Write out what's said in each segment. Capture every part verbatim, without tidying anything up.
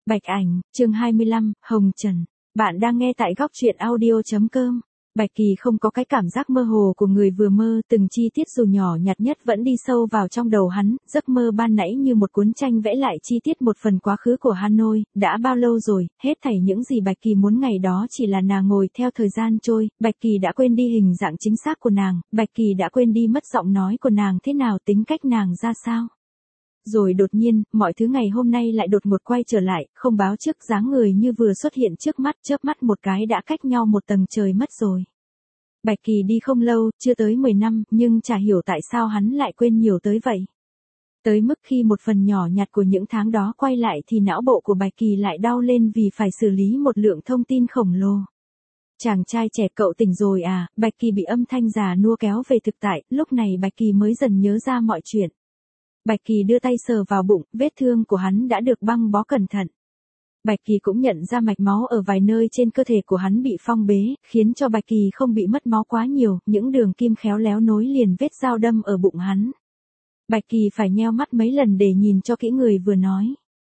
Bạch Ảnh, chương hai mươi lăm, Hồng Trần. Bạn đang nghe tại góc truyện audio.com. Bạch Kỳ không có cái cảm giác mơ hồ của người vừa mơ, từng chi tiết dù nhỏ nhặt nhất vẫn đi sâu vào trong đầu hắn, giấc mơ ban nãy như một cuốn tranh vẽ lại chi tiết một phần quá khứ của Hanoi, đã bao lâu rồi, hết thảy những gì Bạch Kỳ muốn ngày đó chỉ là nàng ngồi theo thời gian trôi, Bạch Kỳ đã quên đi hình dạng chính xác của nàng, Bạch Kỳ đã quên đi mất giọng nói của nàng thế nào, tính cách nàng ra sao. Rồi đột nhiên, mọi thứ ngày hôm nay lại đột ngột quay trở lại, không báo trước, dáng người như vừa xuất hiện trước mắt, chớp mắt một cái đã cách nhau một tầng trời mất rồi. Bạch Kỳ đi không lâu, chưa tới mười năm, nhưng chả hiểu tại sao hắn lại quên nhiều tới vậy. Tới mức khi một phần nhỏ nhặt của những tháng đó quay lại thì não bộ của Bạch Kỳ lại đau lên vì phải xử lý một lượng thông tin khổng lồ. Chàng trai trẻ, cậu tỉnh rồi à? Bạch Kỳ bị âm thanh già nua kéo về thực tại, lúc này Bạch Kỳ mới dần nhớ ra mọi chuyện. Bạch Kỳ đưa tay sờ vào bụng, vết thương của hắn đã được băng bó cẩn thận. Bạch Kỳ cũng nhận ra mạch máu ở vài nơi trên cơ thể của hắn bị phong bế, khiến cho Bạch Kỳ không bị mất máu quá nhiều, những đường kim khéo léo nối liền vết dao đâm ở bụng hắn. Bạch Kỳ phải nheo mắt mấy lần để nhìn cho kỹ người vừa nói.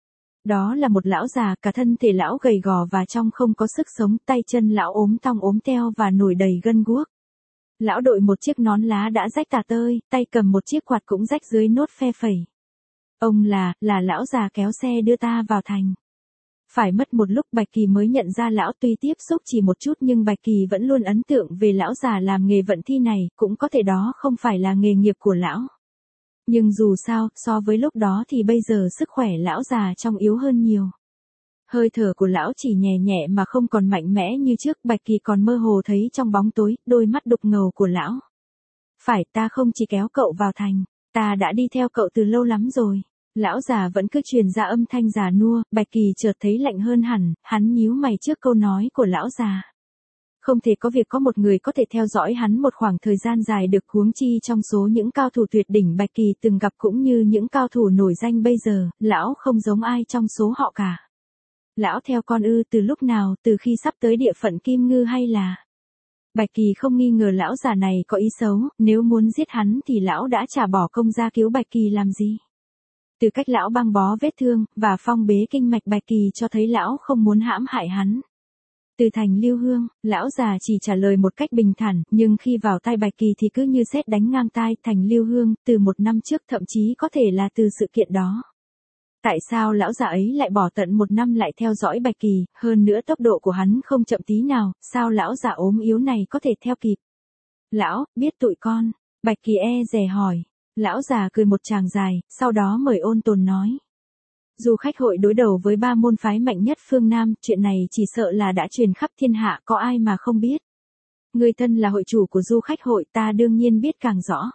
Đó là một lão già, cả thân thể lão gầy gò và trông không có sức sống, tay chân lão ốm tong ốm teo và nổi đầy gân guốc. Lão đội một chiếc nón lá đã rách tả tơi, tay cầm một chiếc quạt cũng rách dưới nốt phe phẩy. Ông là, là lão già kéo xe đưa ta vào thành. Phải mất một lúc Bạch Kỳ mới nhận ra lão, tuy tiếp xúc chỉ một chút nhưng Bạch Kỳ vẫn luôn ấn tượng về lão già làm nghề vận thi này, cũng có thể đó không phải là nghề nghiệp của lão. Nhưng dù sao, so với lúc đó thì bây giờ sức khỏe lão già trông yếu hơn nhiều. Hơi thở của lão chỉ nhẹ nhẹ mà không còn mạnh mẽ như trước, Bạch Kỳ còn mơ hồ thấy trong bóng tối, đôi mắt đục ngầu của lão. Phải, ta không chỉ kéo cậu vào thành, ta đã đi theo cậu từ lâu lắm rồi. Lão già vẫn cứ truyền ra âm thanh già nua, Bạch Kỳ chợt thấy lạnh hơn hẳn, hắn nhíu mày trước câu nói của lão già. Không thể có việc có một người có thể theo dõi hắn một khoảng thời gian dài được, huống chi trong số những cao thủ tuyệt đỉnh Bạch Kỳ từng gặp cũng như những cao thủ nổi danh bây giờ, lão không giống ai trong số họ cả. Lão theo con ư? Từ lúc nào? Từ khi sắp tới địa phận Kim Ngư hay là? Bạch Kỳ không nghi ngờ lão già này có ý xấu, nếu muốn giết hắn thì lão đã trả bỏ công ra cứu Bạch Kỳ làm gì? Từ cách lão băng bó vết thương, và phong bế kinh mạch Bạch Kỳ cho thấy lão không muốn hãm hại hắn. Từ thành Lưu Hương, lão già chỉ trả lời một cách bình thản, nhưng khi vào tai Bạch Kỳ thì cứ như sét đánh ngang tai. Thành Lưu Hương, từ một năm trước, thậm chí có thể là từ sự kiện đó. Tại sao lão già ấy lại bỏ tận một năm lại theo dõi Bạch Kỳ, hơn nữa tốc độ của hắn không chậm tí nào, sao lão già ốm yếu này có thể theo kịp? Lão, biết tụi con, Bạch Kỳ e dè hỏi. Lão già cười một tràng dài, sau đó mời ôn tồn nói. Du khách hội đối đầu với ba môn phái mạnh nhất phương Nam, chuyện này chỉ sợ là đã truyền khắp thiên hạ, có ai mà không biết. Người thân là hội chủ của du khách hội, ta đương nhiên biết càng rõ.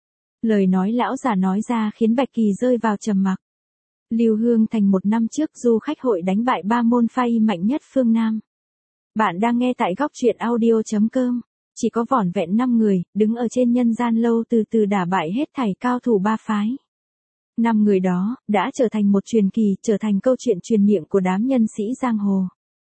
Lời nói lão già nói ra khiến Bạch Kỳ rơi vào trầm mặc. Lưu Hương thành một năm trước du khách hội đánh bại ba môn phái mạnh nhất phương Nam. Bạn đang nghe tại góc truyện audio.com. Chỉ có vỏn vẹn năm người, đứng ở trên nhân gian lâu từ từ đả bại hết thảy cao thủ ba phái. Năm người đó, đã trở thành một truyền kỳ, trở thành câu chuyện truyền miệng của đám nhân sĩ giang hồ.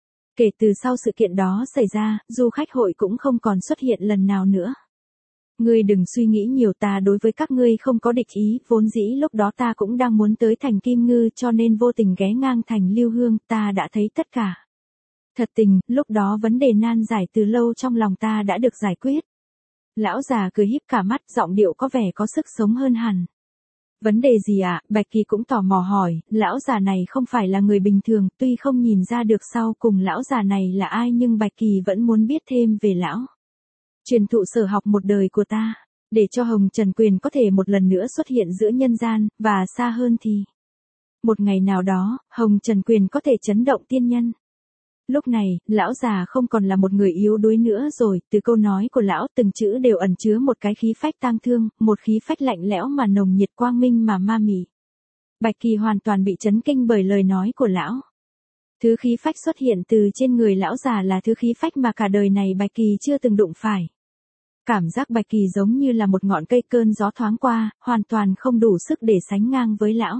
Kể từ sau sự kiện đó xảy ra, du khách hội cũng không còn xuất hiện lần nào nữa. Ngươi đừng suy nghĩ nhiều, ta đối với các ngươi không có địch ý, vốn dĩ lúc đó ta cũng đang muốn tới thành Kim Ngư cho nên vô tình ghé ngang thành Lưu Hương, ta đã thấy tất cả. Thật tình, lúc đó vấn đề nan giải từ lâu trong lòng ta đã được giải quyết. Lão già cười híp cả mắt, giọng điệu có vẻ có sức sống hơn hẳn. Vấn đề gì ạ? À? Bạch Kỳ cũng tò mò hỏi, lão già này không phải là người bình thường, tuy không nhìn ra được sau cùng lão già này là ai nhưng Bạch Kỳ vẫn muốn biết thêm về lão. Truyền thụ sở học một đời của ta, để cho Hồng Trần Quyền có thể một lần nữa xuất hiện giữa nhân gian, và xa hơn thì. Một ngày nào đó, Hồng Trần Quyền có thể chấn động tiên nhân. Lúc này, lão già không còn là một người yếu đuối nữa rồi, từ câu nói của lão từng chữ đều ẩn chứa một cái khí phách tang thương, một khí phách lạnh lẽo mà nồng nhiệt, quang minh mà ma mị. Bạch Kỳ hoàn toàn bị chấn kinh bởi lời nói của lão. Thứ khí phách xuất hiện từ trên người lão già là thứ khí phách mà cả đời này Bạch Kỳ chưa từng đụng phải. Cảm giác Bạch Kỳ giống như là một ngọn cây cơn gió thoáng qua, hoàn toàn không đủ sức để sánh ngang với lão.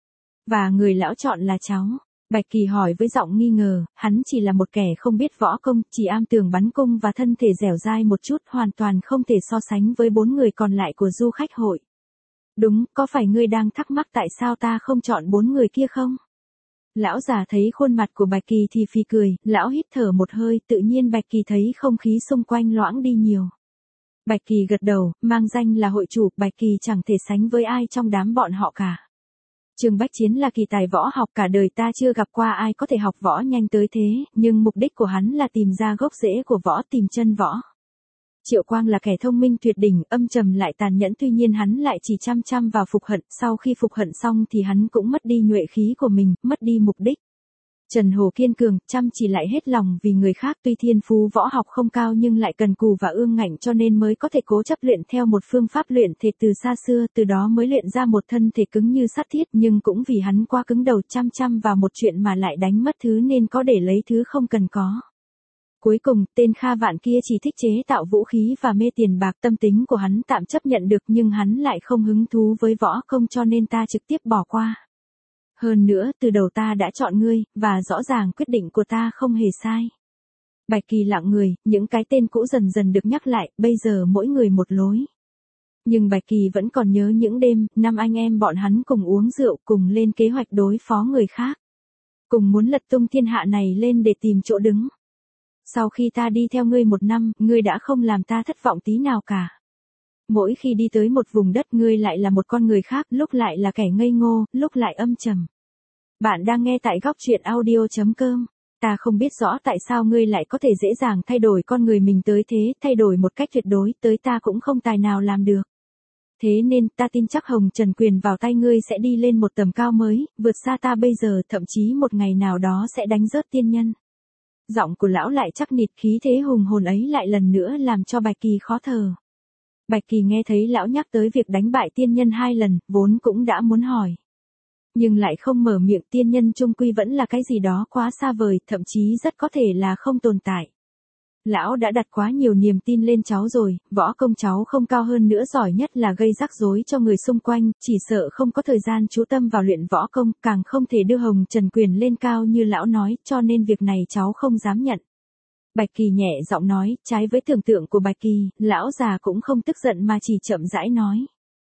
Và người lão chọn là cháu. Bạch Kỳ hỏi với giọng nghi ngờ, hắn chỉ là một kẻ không biết võ công, chỉ am tường bắn cung và thân thể dẻo dai một chút, hoàn toàn không thể so sánh với bốn người còn lại của du khách hội. Đúng, có phải ngươi đang thắc mắc tại sao ta không chọn bốn người kia không? Lão già thấy khuôn mặt của Bạch Kỳ thì phì cười, lão hít thở một hơi, tự nhiên Bạch Kỳ thấy không khí xung quanh loãng đi nhiều. Bạch Kỳ gật đầu, mang danh là hội chủ, Bạch Kỳ chẳng thể sánh với ai trong đám bọn họ cả. Trương Bách Chiến là kỳ tài võ học, cả đời ta chưa gặp qua ai có thể học võ nhanh tới thế, nhưng mục đích của hắn là tìm ra gốc rễ của võ, tìm chân võ. Triệu Quang là kẻ thông minh tuyệt đỉnh, âm trầm lại tàn nhẫn, tuy nhiên hắn lại chỉ chăm chăm vào phục hận, sau khi phục hận xong thì hắn cũng mất đi nhuệ khí của mình, mất đi mục đích. Trần Hồ kiên cường, chăm chỉ lại hết lòng vì người khác, tuy thiên phú võ học không cao nhưng lại cần cù và ương ngạnh cho nên mới có thể cố chấp luyện theo một phương pháp luyện thể từ xa xưa, từ đó mới luyện ra một thân thể cứng như sắt thiết, nhưng cũng vì hắn quá cứng đầu, chăm chăm vào một chuyện mà lại đánh mất thứ nên có để lấy thứ không cần có. Cuối cùng, tên Kha Vạn kia chỉ thích chế tạo vũ khí và mê tiền bạc, tâm tính của hắn tạm chấp nhận được nhưng hắn lại không hứng thú với võ công cho nên ta trực tiếp bỏ qua. Hơn nữa, từ đầu ta đã chọn ngươi, và rõ ràng quyết định của ta không hề sai. Bạch Kỳ lặng người, những cái tên cũ dần dần được nhắc lại, bây giờ mỗi người một lối. Nhưng Bạch Kỳ vẫn còn nhớ những đêm, năm anh em bọn hắn cùng uống rượu, cùng lên kế hoạch đối phó người khác. Cùng muốn lật tung thiên hạ này lên để tìm chỗ đứng. Sau khi ta đi theo ngươi một năm, ngươi đã không làm ta thất vọng tí nào cả. Mỗi khi đi tới một vùng đất ngươi lại là một con người khác, lúc lại là kẻ ngây ngô, lúc lại âm trầm. Bạn đang nghe tại góc truyện audio chấm com. Ta không biết rõ tại sao ngươi lại có thể dễ dàng thay đổi con người mình tới thế, thay đổi một cách tuyệt đối, tới ta cũng không tài nào làm được. Thế nên ta tin chắc Hồng Trần Quyền vào tay ngươi sẽ đi lên một tầm cao mới, vượt xa ta bây giờ, thậm chí một ngày nào đó sẽ đánh rớt tiên nhân. Giọng của lão lại chắc nịch, khí thế hùng hồn ấy lại lần nữa làm cho Bạch Kỳ khó thở. Bạch Kỳ nghe thấy lão nhắc tới việc đánh bại tiên nhân hai lần, vốn cũng đã muốn hỏi. Nhưng lại không mở miệng, tiên nhân chung quy vẫn là cái gì đó quá xa vời, thậm chí rất có thể là không tồn tại. Lão đã đặt quá nhiều niềm tin lên cháu rồi, võ công cháu không cao hơn nữa, giỏi nhất là gây rắc rối cho người xung quanh, chỉ sợ không có thời gian chú tâm vào luyện võ công, càng không thể đưa Hồng Trần Quyền lên cao như lão nói, cho nên việc này cháu không dám nhận. Bạch Kỳ nhẹ giọng nói, trái với tưởng tượng của Bạch Kỳ, lão già cũng không tức giận mà chỉ chậm rãi nói.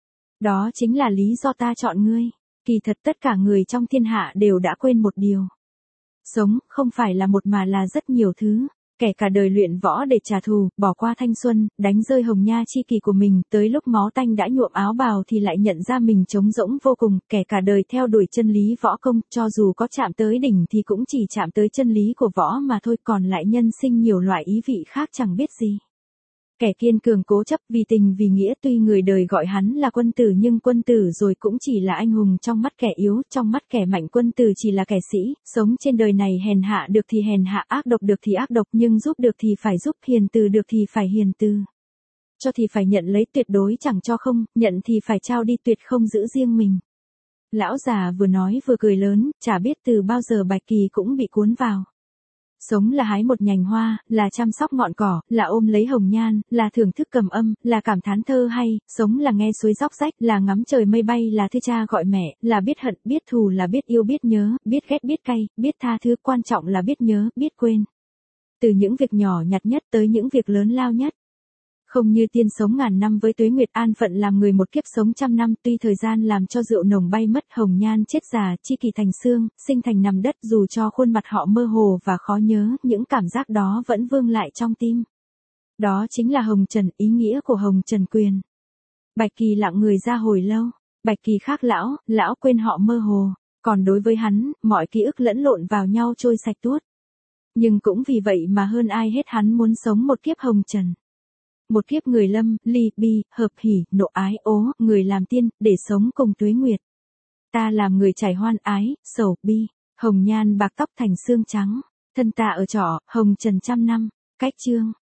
Đó chính là lý do ta chọn ngươi. Kỳ thật tất cả người trong thiên hạ đều đã quên một điều. Sống, không phải là một mà là rất nhiều thứ. Kẻ cả đời luyện võ để trả thù, bỏ qua thanh xuân, đánh rơi hồng nha chi kỳ của mình, tới lúc máu tanh đã nhuộm áo bào thì lại nhận ra mình trống rỗng vô cùng. Kẻ cả đời theo đuổi chân lý võ công, cho dù có chạm tới đỉnh thì cũng chỉ chạm tới chân lý của võ mà thôi, còn lại nhân sinh nhiều loại ý vị khác chẳng biết gì. Kẻ kiên cường cố chấp vì tình vì nghĩa, tuy người đời gọi hắn là quân tử nhưng quân tử rồi cũng chỉ là anh hùng trong mắt kẻ yếu, trong mắt kẻ mạnh quân tử chỉ là kẻ sĩ, sống trên đời này hèn hạ được thì hèn hạ, ác độc được thì ác độc, nhưng giúp được thì phải giúp, hiền từ được thì phải hiền từ. Cho thì phải nhận lấy, tuyệt đối chẳng cho không, nhận thì phải trao đi, tuyệt không giữ riêng mình. Lão già vừa nói vừa cười lớn, chả biết từ bao giờ Bạch Kỳ cũng bị cuốn vào. Sống là hái một nhành hoa, là chăm sóc ngọn cỏ, là ôm lấy hồng nhan, là thưởng thức cầm âm, là cảm thán thơ hay, sống là nghe suối róc rách, là ngắm trời mây bay, là thư cha gọi mẹ, là biết hận, biết thù, là biết yêu biết nhớ, biết ghét biết cay, biết tha thứ, quan trọng là biết nhớ, biết quên. Từ những việc nhỏ nhặt nhất tới những việc lớn lao nhất. Không như tiên sống ngàn năm với tuế nguyệt, an phận làm người một kiếp sống trăm năm, tuy thời gian làm cho rượu nồng bay mất, hồng nhan chết già, chi kỳ thành xương, sinh thành nằm đất, dù cho khuôn mặt họ mơ hồ và khó nhớ, những cảm giác đó vẫn vương lại trong tim. Đó chính là Hồng Trần, ý nghĩa của Hồng Trần Quyền. Bạch Kỳ lặng người ra hồi lâu. Bạch Kỳ khác lão, lão quên họ mơ hồ, còn đối với hắn, mọi ký ức lẫn lộn vào nhau trôi sạch tuốt. Nhưng cũng vì vậy mà hơn ai hết hắn muốn sống một kiếp Hồng Trần. Một kiếp người lâm, ly, bi, hợp hỉ, nộ ái, ố, người làm tiên, để sống cùng tuế nguyệt. Ta làm người trải hoan ái, sầu, bi, hồng nhan bạc tóc thành xương trắng, thân ta ở trọ, Hồng Trần trăm năm, cách chương.